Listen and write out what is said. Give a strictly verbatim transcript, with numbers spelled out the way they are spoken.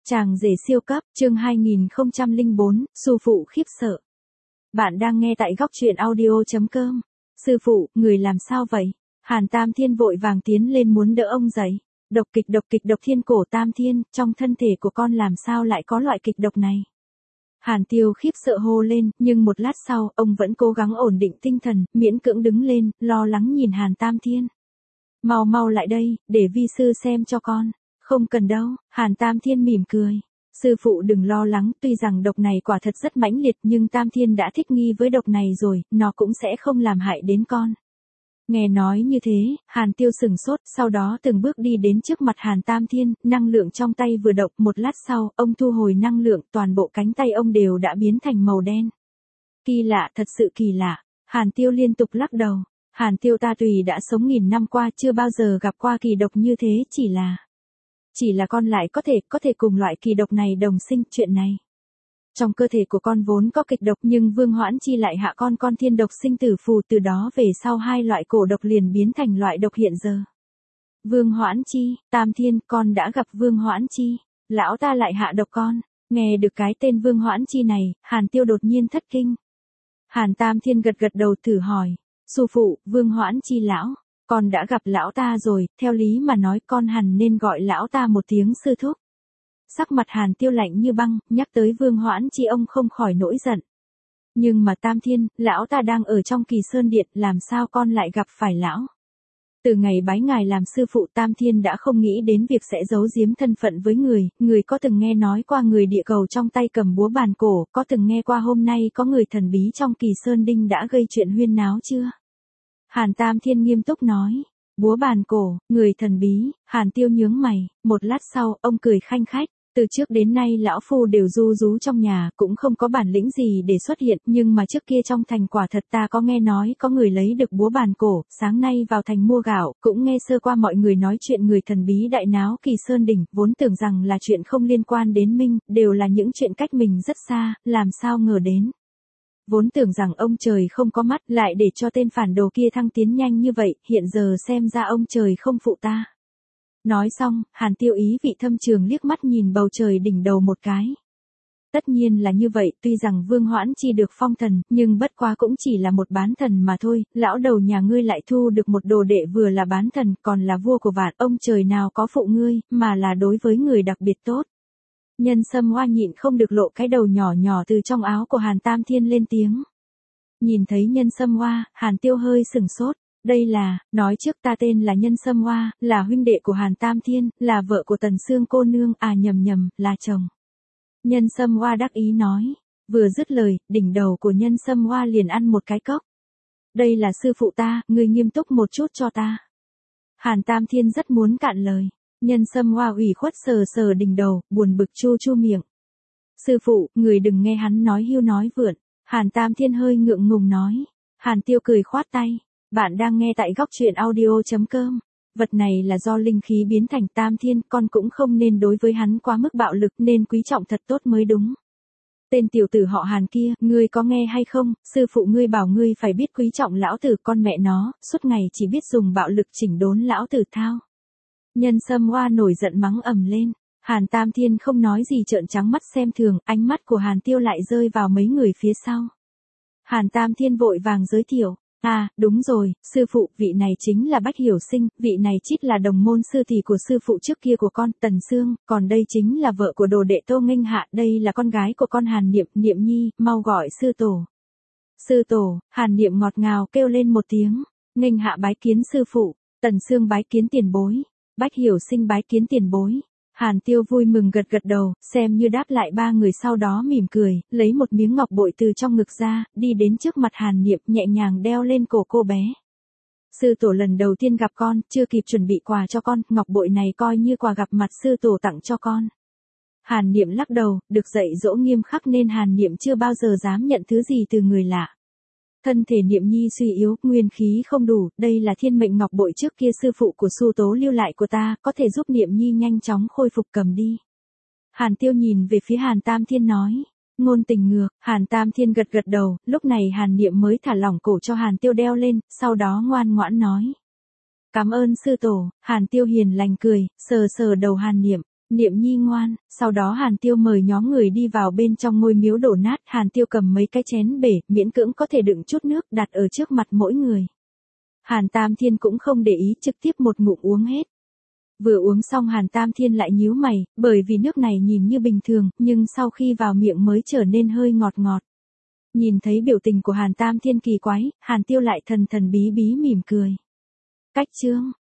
Chàng rể siêu cấp, chương hai nghìn không trăm lẻ bốn, sư phụ khiếp sợ. Bạn đang nghe tại góc truyện audio chấm com. Sư phụ, người làm sao vậy? Hàn Tam Thiên vội vàng tiến lên muốn đỡ ông dậy. Độc kịch độc kịch độc thiên cổ Tam Thiên, trong thân thể của con làm sao lại có loại kịch độc này? Hàn Tiêu khiếp sợ hô lên, nhưng một lát sau, ông vẫn cố gắng ổn định tinh thần, miễn cưỡng đứng lên, lo lắng nhìn Hàn Tam Thiên. Mau mau lại đây, để vi sư xem cho con. Không cần đâu, Hàn Tam Thiên mỉm cười. Sư phụ đừng lo lắng, tuy rằng độc này quả thật rất mãnh liệt nhưng Tam Thiên đã thích nghi với độc này rồi, nó cũng sẽ không làm hại đến con. Nghe nói như thế, Hàn Tiêu sừng sốt, sau đó từng bước đi đến trước mặt Hàn Tam Thiên, năng lượng trong tay vừa động, một lát sau, ông thu hồi năng lượng, toàn bộ cánh tay ông đều đã biến thành màu đen. Kỳ lạ, thật sự kỳ lạ. Hàn Tiêu liên tục lắc đầu. Hàn Tiêu ta tùy đã sống nghìn năm qua chưa bao giờ gặp qua kỳ độc như thế, chỉ là... Chỉ là con lại có thể, có thể cùng loại kỳ độc này đồng sinh, chuyện này. Trong cơ thể của con vốn có kịch độc nhưng Vương Hoãn Chi lại hạ con con thiên độc sinh tử phù, từ đó về sau hai loại cổ độc liền biến thành loại độc hiện giờ. Vương Hoãn Chi, Tam Thiên, con đã gặp Vương Hoãn Chi, lão ta lại hạ độc con. Nghe được cái tên Vương Hoãn Chi này, Hàn Tiêu đột nhiên thất kinh. Hàn Tam Thiên gật gật đầu thử hỏi, sư phụ, Vương Hoãn Chi lão, con đã gặp lão ta rồi, theo lý mà nói con hẳn nên gọi lão ta một tiếng sư thúc. Sắc mặt Hàn Tiêu lạnh như băng, nhắc tới Vương Hoãn Chi ông không khỏi nổi giận. Nhưng mà Tam Thiên, lão ta đang ở trong Kỳ Sơn Điện, làm sao con lại gặp phải lão? Từ ngày bái ngài làm sư phụ, Tam Thiên đã không nghĩ đến việc sẽ giấu giếm thân phận với người, người có từng nghe nói qua người địa cầu trong tay cầm búa bàn cổ, có từng nghe qua hôm nay có người thần bí trong Kỳ Sơn Đinh đã gây chuyện huyên náo chưa? Hàn Tam Thiên nghiêm túc nói, búa bàn cổ, người thần bí. Hàn Tiêu nhướng mày, một lát sau, ông cười khanh khách, từ trước đến nay lão phu đều ru rú trong nhà, cũng không có bản lĩnh gì để xuất hiện, nhưng mà trước kia trong thành quả thật ta có nghe nói có người lấy được búa bàn cổ, sáng nay vào thành mua gạo, cũng nghe sơ qua mọi người nói chuyện người thần bí đại náo Kỳ Sơn Đỉnh, vốn tưởng rằng là chuyện không liên quan đến mình, đều là những chuyện cách mình rất xa, làm sao ngờ đến. Vốn tưởng rằng ông trời không có mắt, lại để cho tên phản đồ kia thăng tiến nhanh như vậy, hiện giờ xem ra ông trời không phụ ta. Nói xong, Hàn Tiêu ý vị thâm trường liếc mắt nhìn bầu trời đỉnh đầu một cái. Tất nhiên là như vậy, tuy rằng Vương Hoãn Chi được phong thần, nhưng bất quá cũng chỉ là một bán thần mà thôi, lão đầu nhà ngươi lại thu được một đồ đệ vừa là bán thần, còn là vua của vạn, ông trời nào có phụ ngươi, mà là đối với người đặc biệt tốt. Nhân Sâm Hoa nhịn không được lộ cái đầu nhỏ nhỏ từ trong áo của Hàn Tam Thiên lên tiếng. Nhìn thấy Nhân Sâm Hoa, Hàn Tiêu hơi sừng sốt. Đây là, nói trước ta tên là Nhân Sâm Hoa, là huynh đệ của Hàn Tam Thiên, là vợ của Tần Sương cô nương, à nhầm nhầm, là chồng. Nhân Sâm Hoa đắc ý nói, vừa dứt lời, đỉnh đầu của Nhân Sâm Hoa liền ăn một cái cốc. Đây là sư phụ ta, ngươi nghiêm túc một chút cho ta. Hàn Tam Thiên rất muốn cạn lời. Nhân Sâm Hoa ủy khuất sờ sờ đỉnh đầu, buồn bực chu chu miệng. Sư phụ, người đừng nghe hắn nói hiu nói vượn. Hàn Tam Thiên hơi ngượng ngùng nói. Hàn Tiêu cười khoát tay. Bạn đang nghe tại góc truyện audio chấm com. Vật này là do linh khí biến thành. Tam Thiên, con cũng không nên đối với hắn quá mức bạo lực, nên quý trọng thật tốt mới đúng. Tên tiểu tử họ Hàn kia, ngươi có nghe hay không, sư phụ ngươi bảo ngươi phải biết quý trọng lão tử, con mẹ nó, suốt ngày chỉ biết dùng bạo lực chỉnh đốn lão tử thao. Nhân Sâm Hoa nổi giận mắng ầm lên. Hàn Tam Thiên không nói gì trợn trắng mắt xem thường, ánh mắt của Hàn Tiêu lại rơi vào mấy người phía sau. Hàn Tam Thiên vội vàng giới thiệu. À, đúng rồi, sư phụ, vị này chính là Bách Hiểu Sinh, vị này chít là đồng môn sư tỷ của sư phụ trước kia của con, Tần Sương, còn đây chính là vợ của đồ đệ Tô Nghênh Hạ, đây là con gái của con Hàn Niệm, Niệm Nhi, mau gọi sư tổ. Sư tổ, Hàn Niệm ngọt ngào kêu lên một tiếng, Nghênh Hạ bái kiến sư phụ, Tần Sương bái kiến tiền bối, Bách Hiểu Sinh bái kiến tiền bối. Hàn Tiêu vui mừng gật gật đầu, xem như đáp lại ba người, sau đó mỉm cười, lấy một miếng ngọc bội từ trong ngực ra, đi đến trước mặt Hàn Niệm, nhẹ nhàng đeo lên cổ cô bé. Sư tổ lần đầu tiên gặp con, chưa kịp chuẩn bị quà cho con, ngọc bội này coi như quà gặp mặt sư tổ tặng cho con. Hàn Niệm lắc đầu, được dạy dỗ nghiêm khắc nên Hàn Niệm chưa bao giờ dám nhận thứ gì từ người lạ. Thân thể Niệm Nhi suy yếu, nguyên khí không đủ, đây là thiên mệnh ngọc bội trước kia sư phụ của Su Tố lưu lại của ta, có thể giúp Niệm Nhi nhanh chóng khôi phục, cầm đi. Hàn Tiêu nhìn về phía Hàn Tam Thiên nói, ngôn tình ngược. Hàn Tam Thiên gật gật đầu, lúc này Hàn Niệm mới thả lỏng cổ cho Hàn Tiêu đeo lên, sau đó ngoan ngoãn nói. Cảm ơn sư tổ. Hàn Tiêu hiền lành cười, sờ sờ đầu Hàn Niệm. Niệm nhi ngoan, sau đó Hàn Tiêu mời nhóm người đi vào bên trong ngôi miếu đổ nát, Hàn Tiêu cầm mấy cái chén bể, miễn cưỡng có thể đựng chút nước đặt ở trước mặt mỗi người. Hàn Tam Thiên cũng không để ý, trực tiếp một ngụm uống hết. Vừa uống xong Hàn Tam Thiên lại nhíu mày, bởi vì nước này nhìn như bình thường, nhưng sau khi vào miệng mới trở nên hơi ngọt ngọt. Nhìn thấy biểu tình của Hàn Tam Thiên kỳ quái, Hàn Tiêu lại thần thần bí bí mỉm cười. Cách chương